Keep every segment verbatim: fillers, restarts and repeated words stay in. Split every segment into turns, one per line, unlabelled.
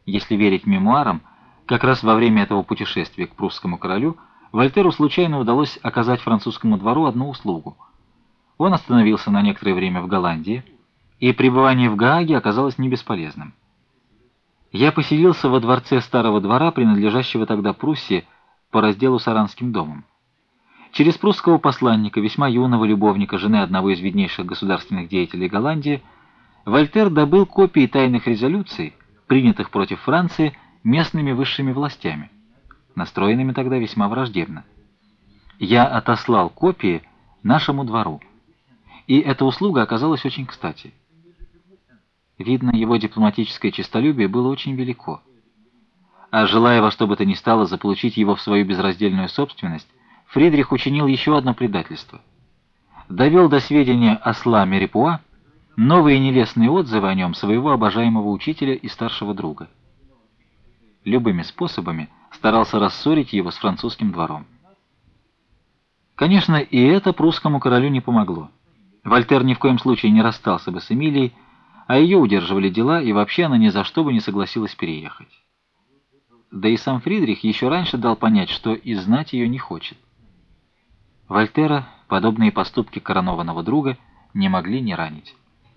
Если верить мемуарам, как раз во время этого путешествия к прусскому королю Вольтеру случайно удалось оказать французскому двору одну услугу. Он остановился на некоторое время в Голландии, и пребывание в Гааге оказалось не бесполезным. Я поселился во дворце старого двора, принадлежащего тогда Пруссии, по разделу с Аранским домом. Через прусского посланника, весьма юного любовника жены одного из виднейших государственных деятелей Голландии, Вольтер добыл копии тайных резолюций, принятых против Франции местными высшими властями, настроенными тогда весьма враждебно. Я отослал копии нашему двору, и эта услуга оказалась очень кстати. Видно, его дипломатическое честолюбие было очень велико. А желая во что бы то ни стало заполучить его в свою безраздельную собственность, Фридрих учинил еще одно предательство. Довел до сведения осла Мерипуа новые нелестные отзывы о нем своего обожаемого учителя и старшего друга. Любыми способами старался рассорить его с французским двором. Конечно, и это прусскому королю не помогло. Вольтер ни в коем случае не расстался бы с Эмилией, а ее удерживали дела, и вообще она ни за что бы не согласилась переехать. Да и сам Фридрих еще раньше дал понять, что и знать ее не хочет. Вольтера подобные поступки коронованного друга не могли не ранить.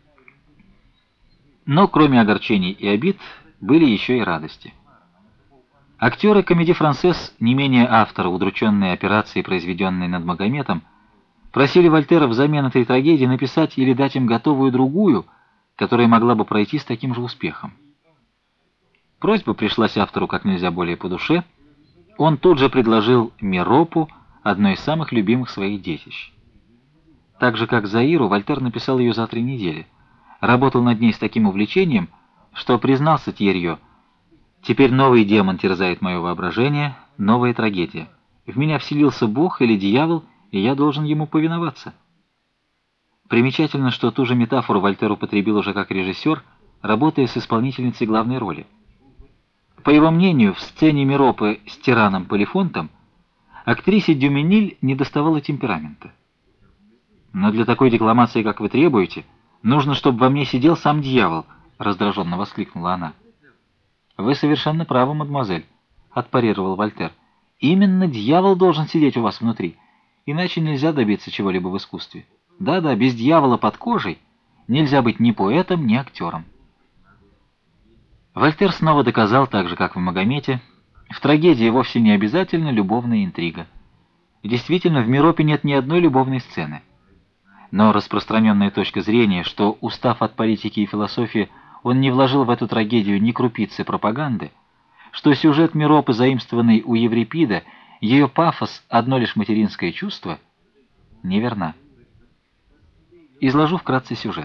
Но кроме огорчений и обид были еще и радости. Актеры комедии-францез, не менее автора удрученной операции, произведенной над Магометом, просили Вольтера взамен этой трагедии написать или дать им готовую другую, которая могла бы пройти с таким же успехом. Просьба пришлась автору как нельзя более по душе. Он тут же предложил Меропу, одно из самых любимых своих детищ. Так же, как Заиру, Вольтер написал ее за три недели. Работал над ней с таким увлечением, что признался Тьерьё: «Теперь новый демон терзает мое воображение, новая трагедия. В меня вселился Бог или дьявол, и я должен ему повиноваться». Примечательно, что ту же метафору Вольтер употребил уже как режиссер, работая с исполнительницей главной роли. По его мнению, в сцене Меропы с тираном Полифонтом актрисе Дюмениль недоставало темперамента. «Но для такой декламации, как вы требуете, нужно, чтобы во мне сидел сам дьявол», — раздраженно воскликнула она. «Вы совершенно правы, мадемуазель», — отпарировал Вольтер. «Именно дьявол должен сидеть у вас внутри, иначе нельзя добиться чего-либо в искусстве. Да-да, без дьявола под кожей нельзя быть ни поэтом, ни актером». Вольтер снова доказал, так же как в Магомете, в трагедии вовсе не обязательно любовная интрига. Действительно, в Меропе нет ни одной любовной сцены. Но распространенная точка зрения, что, устав от политики и философии, он не вложил в эту трагедию ни крупицы пропаганды, что сюжет Меропы, заимствованный у Еврипида, ее пафос — одно лишь материнское чувство, неверна. Изложу вкратце сюжет.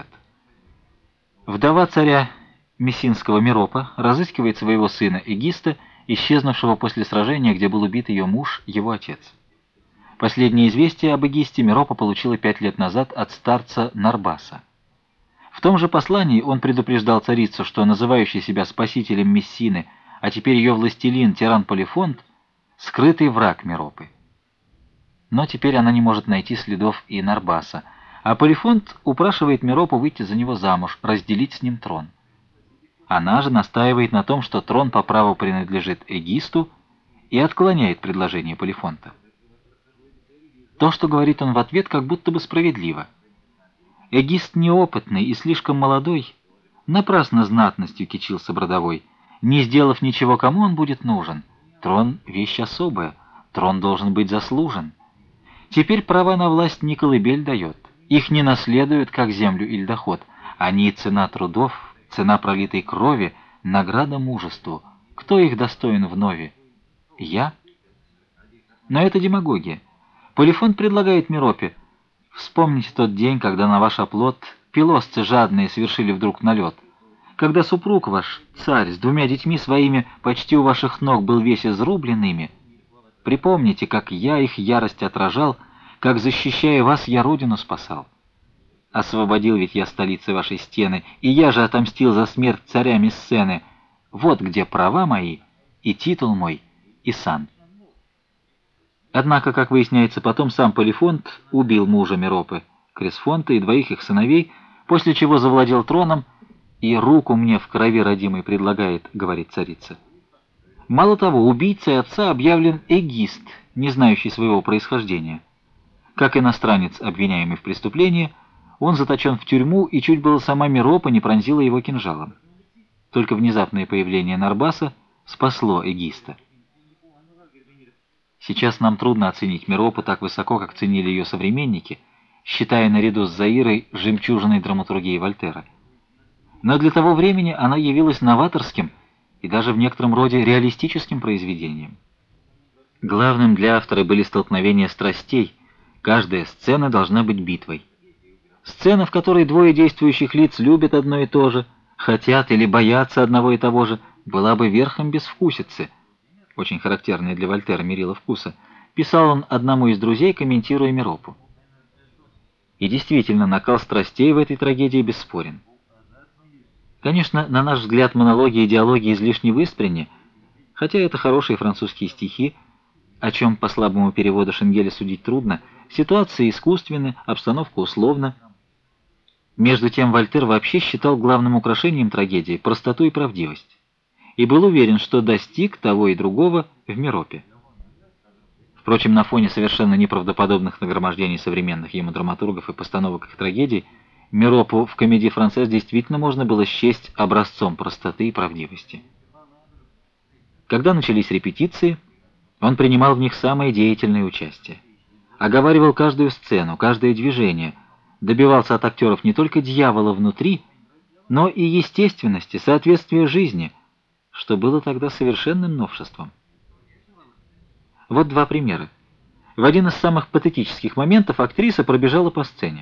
Вдова царя мессинского Меропа разыскивает своего сына Эгиста, исчезнувшего после сражения, где был убит ее муж, его отец. Последнее известие об Эгисте Меропа получила пять лет назад от старца Нарбаса. В том же послании он предупреждал царицу, что называющий себя спасителем Мессины, а теперь ее властелин, тиран Полифонт, скрытый враг Меропы. Но теперь она не может найти следов и Нарбаса, а Полифонт упрашивает Меропу выйти за него замуж, разделить с ним трон. Она же настаивает на том, что трон по праву принадлежит Эгисту, и отклоняет предложение Полифонта. То, что говорит он в ответ, как будто бы справедливо. Эгист неопытный и слишком молодой, напрасно знатностью кичился Бродовой. Не сделав ничего, кому он будет нужен? Трон — вещь особая, трон должен быть заслужен. Теперь права на власть не колыбель дает, их не наследуют, как землю или доход. Они — цена трудов, цена пролитой крови, награда мужеству. Кто их достоин вновь? Я? Но это демагогия. Полифонт предлагает Меропе: вспомните тот день, когда на ваш оплот пилосцы жадные совершили вдруг налет, когда супруг ваш, царь, с двумя детьми своими почти у ваших ног был весь изрублен ими. Припомните, как я их ярость отражал, как, защищая вас, я родину спасал. Освободил ведь я столицы вашей стены, и я же отомстил за смерть царя Мессены. Вот где права мои, и титул мой, и сан. Однако, как выясняется потом, сам Полифонт убил мужа Меропы, Кресфонта и двоих их сыновей, после чего завладел троном и руку мне в крови родимой предлагает, говорит царица. Мало того, убийцей отца объявлен эгист, не знающий своего происхождения. Как иностранец, обвиняемый в преступлении, он заточен в тюрьму, и чуть было сама Миропа не пронзила его кинжалом. Только внезапное появление Нарбаса спасло эгиста. Сейчас нам трудно оценить Миропу так высоко, как ценили ее современники, считая наряду с Заирой жемчужиной драматургии Вольтера. Но для того времени она явилась новаторским и даже в некотором роде реалистическим произведением. Главным для автора были столкновения страстей, каждая сцена должна быть битвой. Сцена, в которой двое действующих лиц любят одно и то же, хотят или боятся одного и того же, была бы верхом безвкусицы, очень характерное для Вольтера мерило вкуса, писал он одному из друзей, комментируя Миропу. И действительно, накал страстей в этой трагедии бесспорен. Конечно, на наш взгляд, монологи и диалоги излишне выспренни, хотя это хорошие французские стихи, о чем по слабому переводу Шенгеля судить трудно, ситуации искусственны, обстановка условна. Между тем Вольтер вообще считал главным украшением трагедии простоту и правдивость, и был уверен, что достиг того и другого в Миропе. Впрочем, на фоне совершенно неправдоподобных нагромождений современных ему драматургов и постановок их трагедий, Миропу в «Комедии францез» действительно можно было счесть образцом простоты и правдивости. Когда начались репетиции, он принимал в них самое деятельное участие. Оговаривал каждую сцену, каждое движение, добивался от актеров не только дьявола внутри, но и естественности, соответствия жизни, что было тогда совершенным новшеством. Вот два примера. В один из самых патетических моментов актриса пробежала по сцене.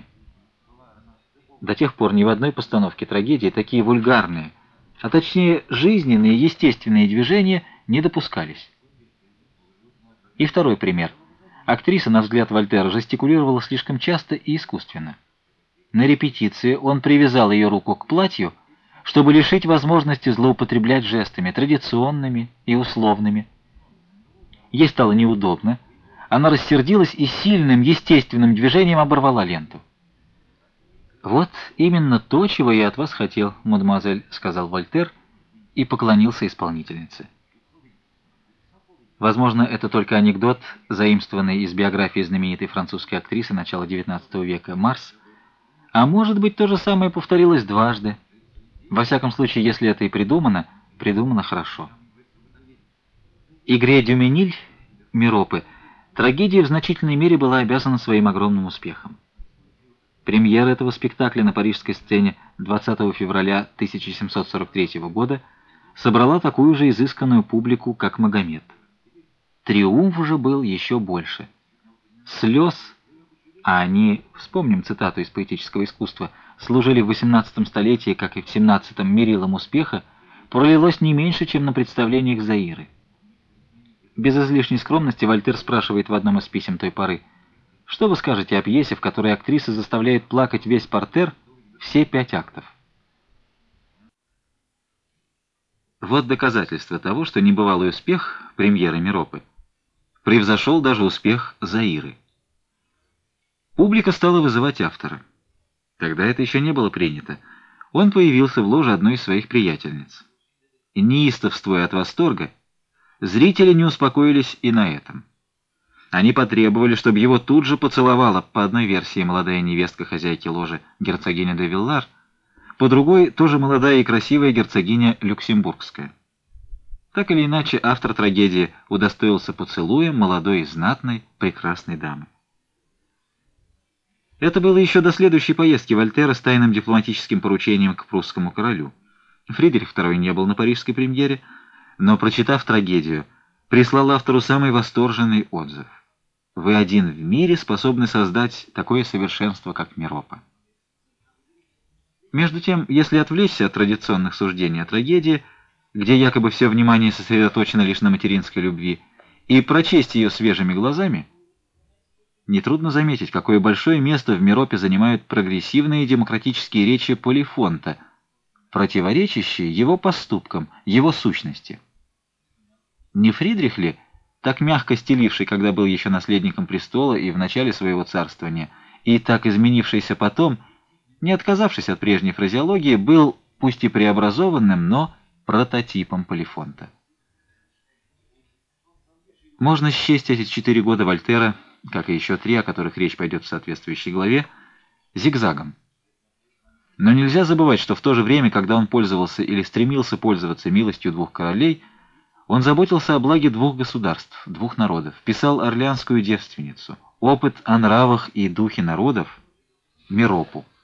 До тех пор ни в одной постановке трагедии такие вульгарные, а точнее жизненные, естественные движения не допускались. И второй пример. Актриса, на взгляд Вольтера, жестикулировала слишком часто и искусственно. На репетиции он привязал ее руку к платью, чтобы лишить возможности злоупотреблять жестами, традиционными и условными. Ей стало неудобно, она рассердилась и сильным, естественным движением оборвала ленту. «Вот именно то, чего я от вас хотел, мадемуазель», — сказал Вольтер и поклонился исполнительнице. Возможно, это только анекдот, заимствованный из биографии знаменитой французской актрисы начала девятнадцатого века Марс, а может быть, то же самое повторилось дважды. Во всяком случае, если это и придумано, придумано хорошо. Игре «Дюмениль» Миропы трагедия в значительной мере была обязана своим огромным успехом. Премьера этого спектакля на парижской сцене двадцатого февраля тысяча семьсот сорок третьего года собрала такую же изысканную публику, как «Магомед». Триумф же был еще больше. Слез, а они, вспомним цитату из поэтического искусства, служили в восемнадцатом столетии, как и в семнадцатом, мерилом успеха, пролилось не меньше, чем на представлениях Заиры. Без излишней скромности Вольтер спрашивает в одном из писем той поры: «Что вы скажете о пьесе, в которой актриса заставляет плакать весь партер все пять актов?» Вот доказательство того, что небывалый успех премьеры Миропы превзошел даже успех Заиры. Публика стала вызывать автора. Тогда это еще не было принято. Он появился в ложе одной из своих приятельниц. И, неистовствуя от восторга, зрители не успокоились и на этом. Они потребовали, чтобы его тут же поцеловала, по одной версии, молодая невестка хозяйки ложи герцогиня де Виллар, по другой тоже молодая и красивая герцогиня Люксембургская. Так или иначе, автор трагедии удостоился поцелуя молодой и знатной, прекрасной дамы. Это было еще до следующей поездки Вольтера с тайным дипломатическим поручением к прусскому королю. Фридрих второй не был на парижской премьере, но, прочитав трагедию, прислал автору самый восторженный отзыв. «Вы один в мире способны создать такое совершенство, как Миропа». Между тем, если отвлечься от традиционных суждений о трагедии, где якобы все внимание сосредоточено лишь на материнской любви, и прочесть ее свежими глазами, нетрудно заметить, какое большое место в Миропе занимают прогрессивные демократические речи Полифонта, противоречащие его поступкам, его сущности. Не Фридрих ли, так мягко стеливший, когда был еще наследником престола и в начале своего царствования, и так изменившийся потом, не отказавшись от прежней фразеологии, был пусть и преобразованным, но прототипом Полифонта. Можно счесть эти четыре года Вольтера, как и еще три, о которых речь пойдет в соответствующей главе, зигзагом. Но нельзя забывать, что в то же время, когда он пользовался или стремился пользоваться милостью двух королей, он заботился о благе двух государств, двух народов, писал «Орлеанскую девственницу», опыт о нравах и духе народов, Меропу.